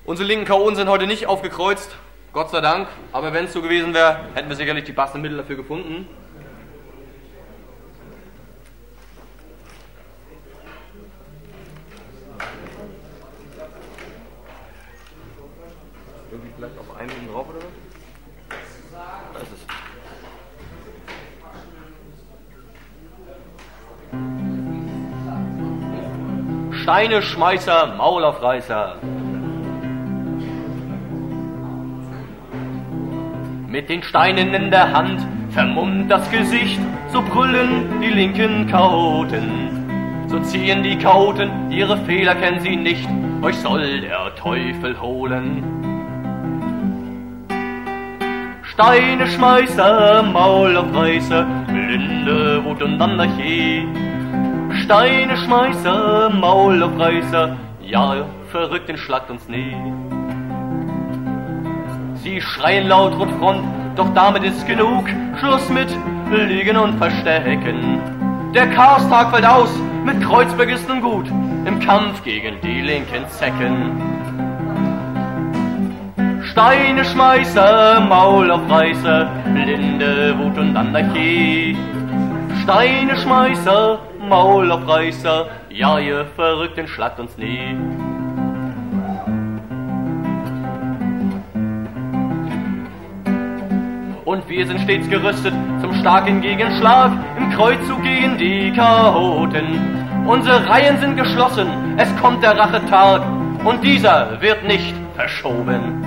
Unsere linken Chaoten sind heute nicht aufgekreuzt, Gott sei Dank. Aber wenn es so gewesen wäre, hätten wir sicherlich die passenden Mittel dafür gefunden. Irgendwie vielleicht auf einen oben drauf oder was? Da ist es. Steineschmeißer, Maulaufreißer. Mit den Steinen in der Hand, vermummt das Gesicht, so brüllen die linken Chaoten. So ziehen die Chaoten, ihre Fehler kennen sie nicht, euch soll der Teufel holen. Steineschmeißer, Maulaufreißer, blinde Wut und Anarchie. Steineschmeißer, Maulaufreißer, ja, Verrückten schlagt uns nie. Sie schreien laut rot Front, doch damit ist genug. Schluss mit Liegen und Verstecken. Der Chaostag fällt aus, mit Kreuzberg ist nun gut, im Kampf gegen die linken Zecken. Steineschmeißer, Maulaufreißer, blinde Wut und Anarchie. Steineschmeißer, Maulaufreißer, ja, ihr Verrückten schlagt uns nie. Und wir sind stets gerüstet zum starken Gegenschlag im Kreuzzug gegen die Chaoten. Unsere Reihen sind geschlossen, es kommt der Rachetag und dieser wird nicht verschoben.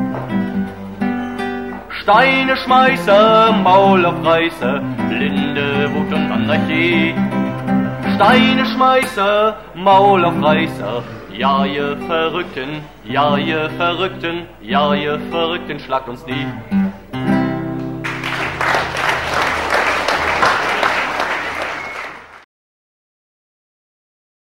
Steineschmeißer, Maulaufreißer, blinde Wut und Anarchie. Steineschmeißer, Maulaufreißer, ja ihr Verrückten, ja ihr Verrückten, ja ihr Verrückten, schlagt uns nie.